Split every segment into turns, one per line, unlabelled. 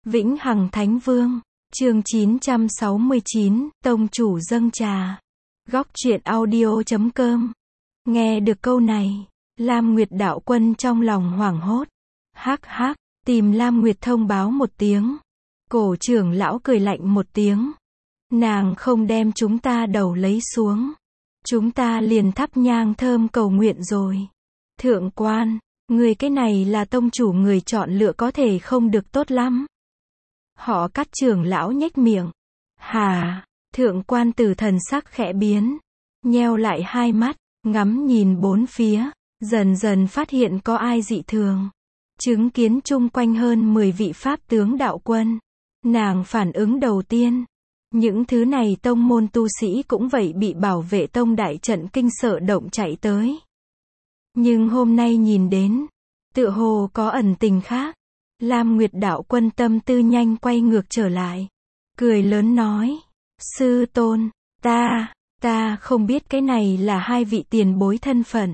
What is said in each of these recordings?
Vĩnh Hằng Thánh Vương, chương 969, Tông chủ dâng trà. Góc truyện audio.com. Nghe được câu này, Lam Nguyệt đạo quân trong lòng hoảng hốt. Hắc hắc, tìm Lam Nguyệt thông báo một tiếng. Cổ trưởng lão cười lạnh một tiếng. Nàng không đem chúng ta đầu lấy xuống. Chúng ta liền thắp nhang thơm cầu nguyện rồi. Thượng quan, người cái này là tông chủ người chọn lựa có thể không được tốt lắm. Họ Cát trưởng lão nhếch miệng. Hà, thượng quan tử thần sắc khẽ biến. Nheo lại hai mắt, ngắm nhìn bốn phía, dần dần phát hiện có ai dị thường. Chứng kiến chung quanh hơn 10 vị pháp tướng đạo quân. Nàng phản ứng đầu tiên. Những thứ này tông môn tu sĩ cũng vậy bị bảo vệ tông đại trận kinh sợ động chạy tới. Nhưng hôm nay nhìn đến, tựa hồ có ẩn tình khác. Lam Nguyệt đạo quân tâm tư nhanh quay ngược trở lại. Cười lớn nói, sư tôn, ta không biết cái này là hai vị tiền bối thân phận.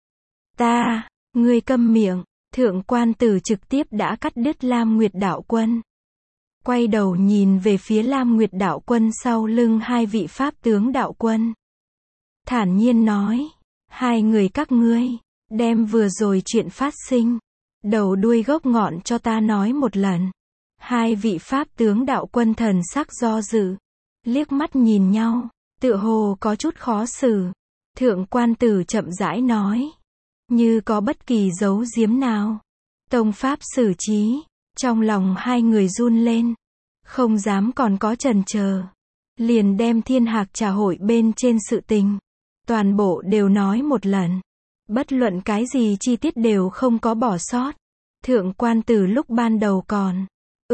Ngươi câm miệng, thượng quan tử trực tiếp đã cắt đứt Lam Nguyệt đạo quân. Quay đầu nhìn về phía Lam Nguyệt đạo quân sau lưng hai vị pháp tướng đạo quân. Thản nhiên nói, hai người các ngươi, đem vừa rồi chuyện phát sinh, đầu đuôi gốc ngọn cho ta nói một lần. Hai vị pháp tướng đạo quân thần sắc do dự, liếc mắt nhìn nhau, tựa hồ có chút khó xử. Thượng quan tử chậm rãi nói, như có bất kỳ giấu giếm nào. Tông pháp xử trí, trong lòng hai người run lên, không dám còn có chần chờ, liền đem Thiên Hạc Trà hội bên trên sự tình, toàn bộ đều nói một lần, bất luận cái gì chi tiết đều không có bỏ sót. Thượng quan tử lúc ban đầu còn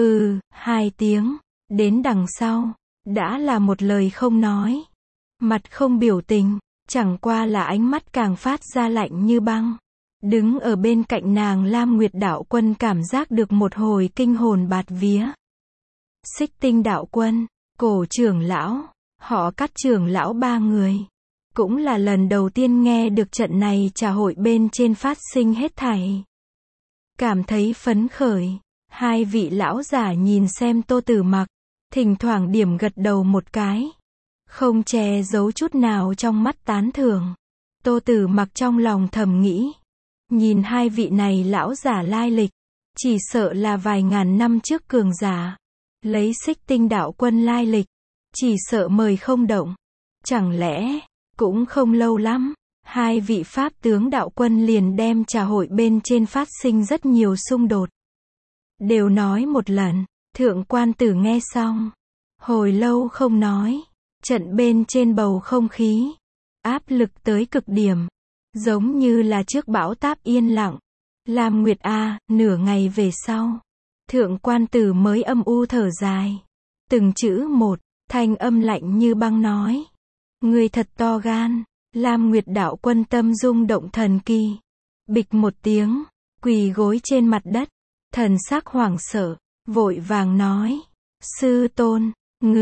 hai tiếng, đến đằng sau đã là một lời không nói, mặt không biểu tình, chẳng qua là ánh mắt càng phát ra lạnh như băng. Đứng ở bên cạnh nàng Lam Nguyệt đạo quân cảm giác được một hồi kinh hồn bạt vía. Xích Tinh đạo quân, cổ trưởng lão, họ Cát trưởng lão ba người, cũng là lần đầu tiên nghe được trận này trà hội bên trên phát sinh hết thảy. Cảm thấy phấn khởi, hai vị lão giả nhìn xem Tô Tử Mặc, thỉnh thoảng điểm gật đầu một cái, không che giấu chút nào trong mắt tán thưởng. Tô Tử Mặc trong lòng thầm nghĩ, nhìn hai vị này lão giả lai lịch, chỉ sợ là vài ngàn năm trước cường giả. Lấy Xích Tinh đạo quân lai lịch, chỉ sợ mời không động. Chẳng lẽ, cũng không lâu lắm, hai vị pháp tướng đạo quân liền đem trà hội bên trên phát sinh rất nhiều xung đột. Đều nói một lần, thượng quan tử nghe xong. Hồi lâu không nói, trận bên trên bầu không khí, áp lực tới cực điểm. Giống như là trước bão táp yên lặng. Lam Nguyệt nửa ngày về sau. Thượng quan tử mới âm u thở dài. Từng chữ một, thanh âm lạnh như băng nói. Người thật to gan. Lam Nguyệt đạo quân tâm rung động thần kỳ. Bịch một tiếng, quỳ gối trên mặt đất. Thần sắc hoảng sợ, vội vàng nói. Sư tôn,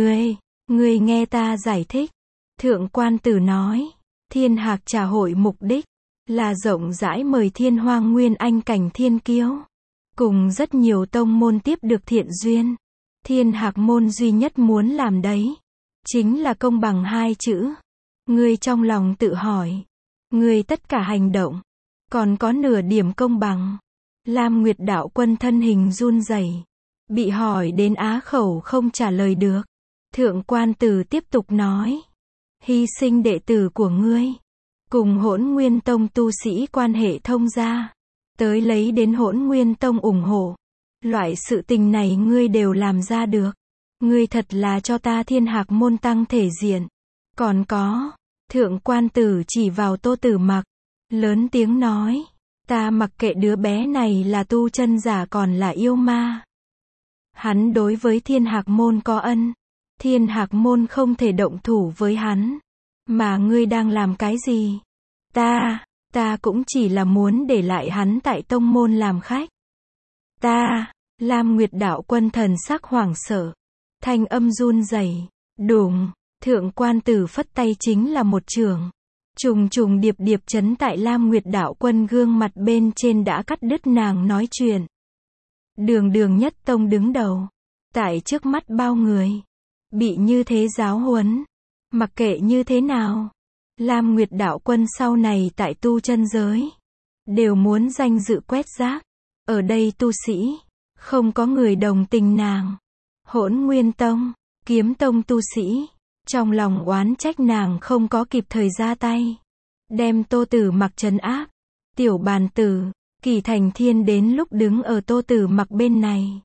ngươi nghe ta giải thích. Thượng quan tử nói. Thiên Hạc Trà hội mục đích là rộng rãi mời Thiên Hoang Nguyên Anh cảnh thiên kiêu, cùng rất nhiều tông môn tiếp được thiện duyên. Thiên Hạc môn duy nhất muốn làm đấy, chính là công bằng hai chữ. Ngươi trong lòng tự hỏi, ngươi tất cả hành động, còn có nửa điểm công bằng? Lam Nguyệt đạo quân thân hình run rẩy, bị hỏi đến á khẩu không trả lời được. Thượng quan tử tiếp tục nói, hy sinh đệ tử của ngươi, cùng Hỗn Nguyên Tông tu sĩ quan hệ thông gia, tới lấy đến Hỗn Nguyên Tông ủng hộ. Loại sự tình này ngươi đều làm ra được. Ngươi thật là cho ta Thiên Hạc môn tăng thể diện. Còn có, thượng quan tử chỉ vào Tô Tử Mặc, lớn tiếng nói, ta mặc kệ đứa bé này là tu chân giả còn là yêu ma. Hắn đối với Thiên Hạc môn có ân. Thiên Hạc môn không thể động thủ với hắn. Mà ngươi đang làm cái gì? Ta cũng chỉ là muốn để lại hắn tại tông môn làm khách. Lam Nguyệt đạo quân thần sắc hoảng sợ, thanh âm run rẩy. Đùng, thượng quan tử phất tay chính là một chưởng. Trùng trùng điệp điệp chấn tại Lam Nguyệt đạo quân gương mặt bên trên đã cắt đứt nàng nói chuyện. Đường Đường nhất tông đứng đầu, tại trước mắt bao người, bị như thế giáo huấn, mặc kệ như thế nào, Lam Nguyệt đạo quân sau này tại tu chân giới, đều muốn danh dự quét rác. Ở đây tu sĩ, không có người đồng tình nàng. Hỗn Nguyên Tông, Kiếm Tông tu sĩ, trong lòng oán trách nàng không có kịp thời ra tay, đem Tô Tử Mặc trấn áp. Tiểu bàn tử, Kỳ Thành Thiên đến lúc đứng ở Tô Tử Mặc bên này,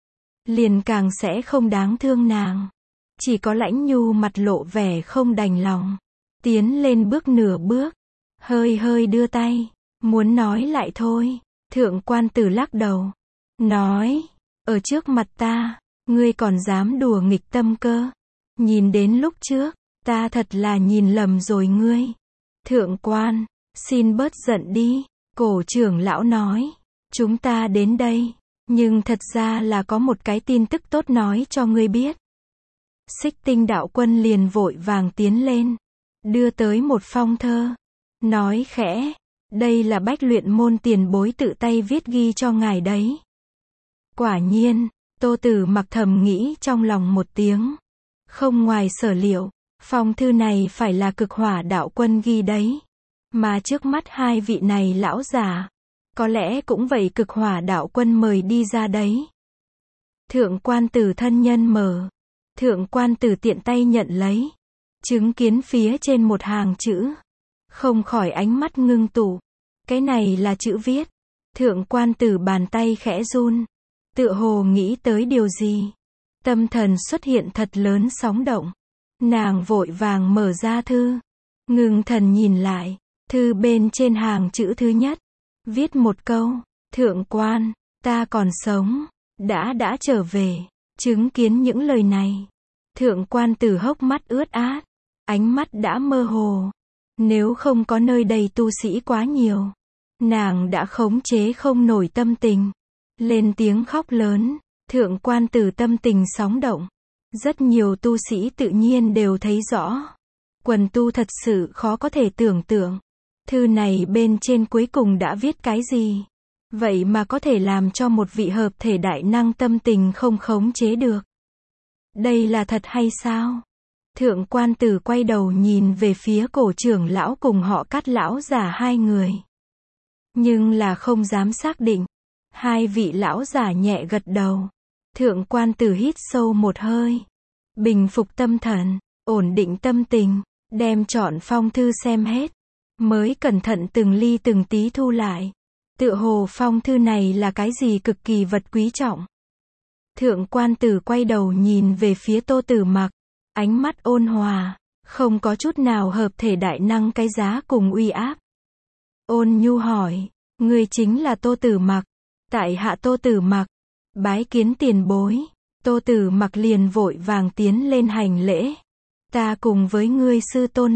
liền càng sẽ không đáng thương nàng. Chỉ có Lãnh Nhu mặt lộ vẻ không đành lòng, tiến lên bước nửa bước, hơi hơi đưa tay, muốn nói lại thôi. Thượng quan tử lắc đầu, nói, ở trước mặt ta, ngươi còn dám đùa nghịch tâm cơ. Nhìn đến lúc trước, ta thật là nhìn lầm rồi ngươi. Thượng quan, xin bớt giận đi. Cổ trưởng lão nói, chúng ta đến đây, nhưng thật ra là có một cái tin tức tốt nói cho ngươi biết. Xích Tinh đạo quân liền vội vàng tiến lên, đưa tới một phong thơ, nói khẽ, đây là Bách Luyện môn tiền bối tự tay viết ghi cho ngài đấy. Quả nhiên, Tô Tử Mặc thầm nghĩ trong lòng một tiếng, không ngoài sở liệu, phong thư này phải là Cực Hỏa đạo quân ghi đấy, mà trước mắt hai vị này lão già, có lẽ cũng vậy Cực Hỏa đạo quân mời đi ra đấy. Thượng quan tử thân nhân mở, thượng quan tử tiện tay nhận lấy, chứng kiến phía trên một hàng chữ, không khỏi ánh mắt ngưng tụ. Cái này là chữ viết. Thượng quan tử bàn tay khẽ run, tựa hồ nghĩ tới điều gì. Tâm thần xuất hiện thật lớn sóng động. Nàng vội vàng mở ra thư, ngưng thần nhìn lại, thư bên trên hàng chữ thứ nhất, viết một câu, thượng quan, ta còn sống, đã trở về. Chứng kiến những lời này, thượng quan tử hốc mắt ướt át, ánh mắt đã mơ hồ. Nếu không có nơi đây tu sĩ quá nhiều, nàng đã khống chế không nổi tâm tình, lên tiếng khóc lớn. Thượng quan tử tâm tình sóng động, rất nhiều tu sĩ tự nhiên đều thấy rõ. Quần tu thật sự khó có thể tưởng tượng, thư này bên trên cuối cùng đã viết cái gì, vậy mà có thể làm cho một vị hợp thể đại năng tâm tình không khống chế được. Đây là thật hay sao? Thượng quan tử quay đầu nhìn về phía cổ trưởng lão cùng họ Cát lão giả hai người, nhưng là không dám xác định. Hai vị lão giả nhẹ gật đầu. Thượng quan tử hít sâu một hơi, bình phục tâm thần, ổn định tâm tình, đem trọn phong thư xem hết, mới cẩn thận từng ly từng tí thu lại. Tựa hồ phong thư này là cái gì cực kỳ vật quý trọng. Thượng quan tử quay đầu nhìn về phía Tô Tử Mặc, ánh mắt ôn hòa, không có chút nào hợp thể đại năng cái giá cùng uy áp. Ôn nhu hỏi, ngươi chính là Tô Tử Mặc? Tại hạ Tô Tử Mặc, bái kiến tiền bối. Tô Tử Mặc liền vội vàng tiến lên hành lễ. Ta cùng với ngươi sư tôn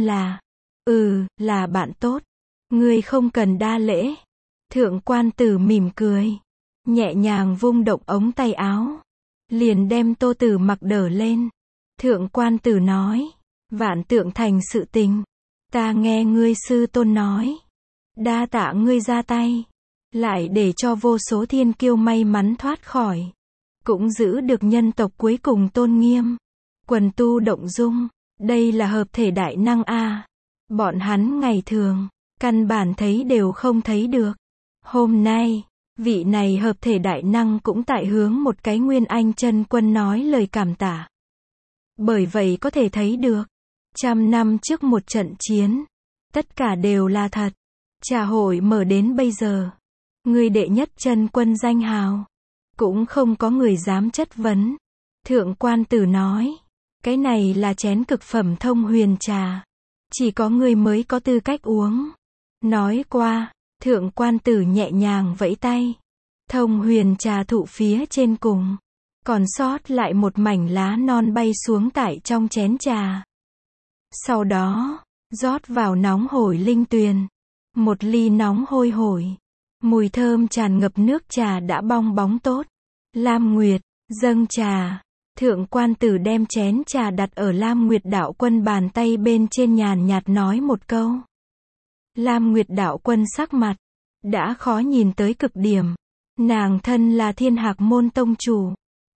là bạn tốt. Ngươi không cần đa lễ. Thượng quan tử mỉm cười, nhẹ nhàng vung động ống tay áo, liền đem Tô Tử Mặc đỡ lên. Thượng quan tử nói, Vạn Tượng Thành sự tình, ta nghe ngươi sư tôn nói, đa tạ ngươi ra tay, lại để cho vô số thiên kiêu may mắn thoát khỏi, cũng giữ được nhân tộc cuối cùng tôn nghiêm. Quần tu động dung, đây là hợp thể đại năng a. Bọn hắn ngày thường, căn bản thấy đều không thấy được. Hôm nay, vị này hợp thể đại năng cũng tại hướng một cái Nguyên Anh chân quân nói lời cảm tạ. Bởi vậy có thể thấy được, 100 năm trước một trận chiến, tất cả đều là thật. Trà hội mở đến bây giờ, người đệ nhất chân quân danh hào, cũng không có người dám chất vấn. Thượng quan tử nói, cái này là chén cực phẩm thông huyền trà, chỉ có người mới có tư cách uống. Nói qua, thượng quan tử nhẹ nhàng vẫy tay, thông huyền trà thụ phía trên cùng, còn sót lại một mảnh lá non bay xuống tại trong chén trà. Sau đó, rót vào nóng hổi linh tuyền, một ly nóng hôi hổi, mùi thơm tràn ngập nước trà đã bong bóng tốt. Lam Nguyệt, dâng trà. Thượng quan tử đem chén trà đặt ở Lam Nguyệt đạo quân bàn tay bên trên, nhàn nhạt nói một câu. Lam Nguyệt đạo quân sắc mặt đã khó nhìn tới cực điểm. Nàng thân là Thiên Hạc môn tông chủ,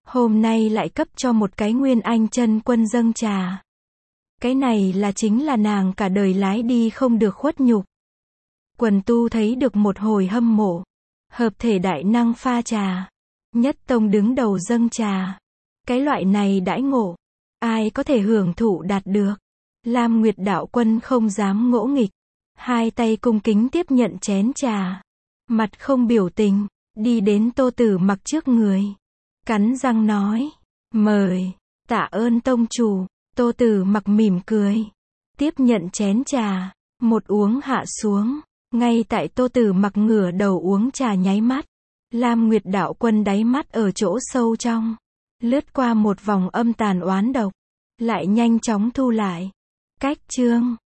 hôm nay lại cấp cho một cái Nguyên Anh chân quân dâng trà. Cái này là chính là nàng cả đời lái đi không được khuất nhục. Quần tu thấy được một hồi hâm mộ. Hợp thể đại năng pha trà. Nhất tông đứng đầu dâng trà. Cái loại này đãi ngộ. Ai có thể hưởng thụ đạt được. Lam Nguyệt đạo quân không dám ngỗ nghịch. Hai tay cung kính tiếp nhận chén trà. Mặt không biểu tình. Đi đến Tô Tử Mặc trước người. Cắn răng nói. Mời. Tạ ơn tông chủ. Tô Tử Mặc mỉm cười. Tiếp nhận chén trà. Một uống hạ xuống. Ngay tại Tô Tử Mặc ngửa đầu uống trà nháy mắt. Lam Nguyệt đạo quân đáy mắt ở chỗ sâu trong. Lướt qua một vòng âm tàn oán độc. Lại nhanh chóng thu lại. Cách chương.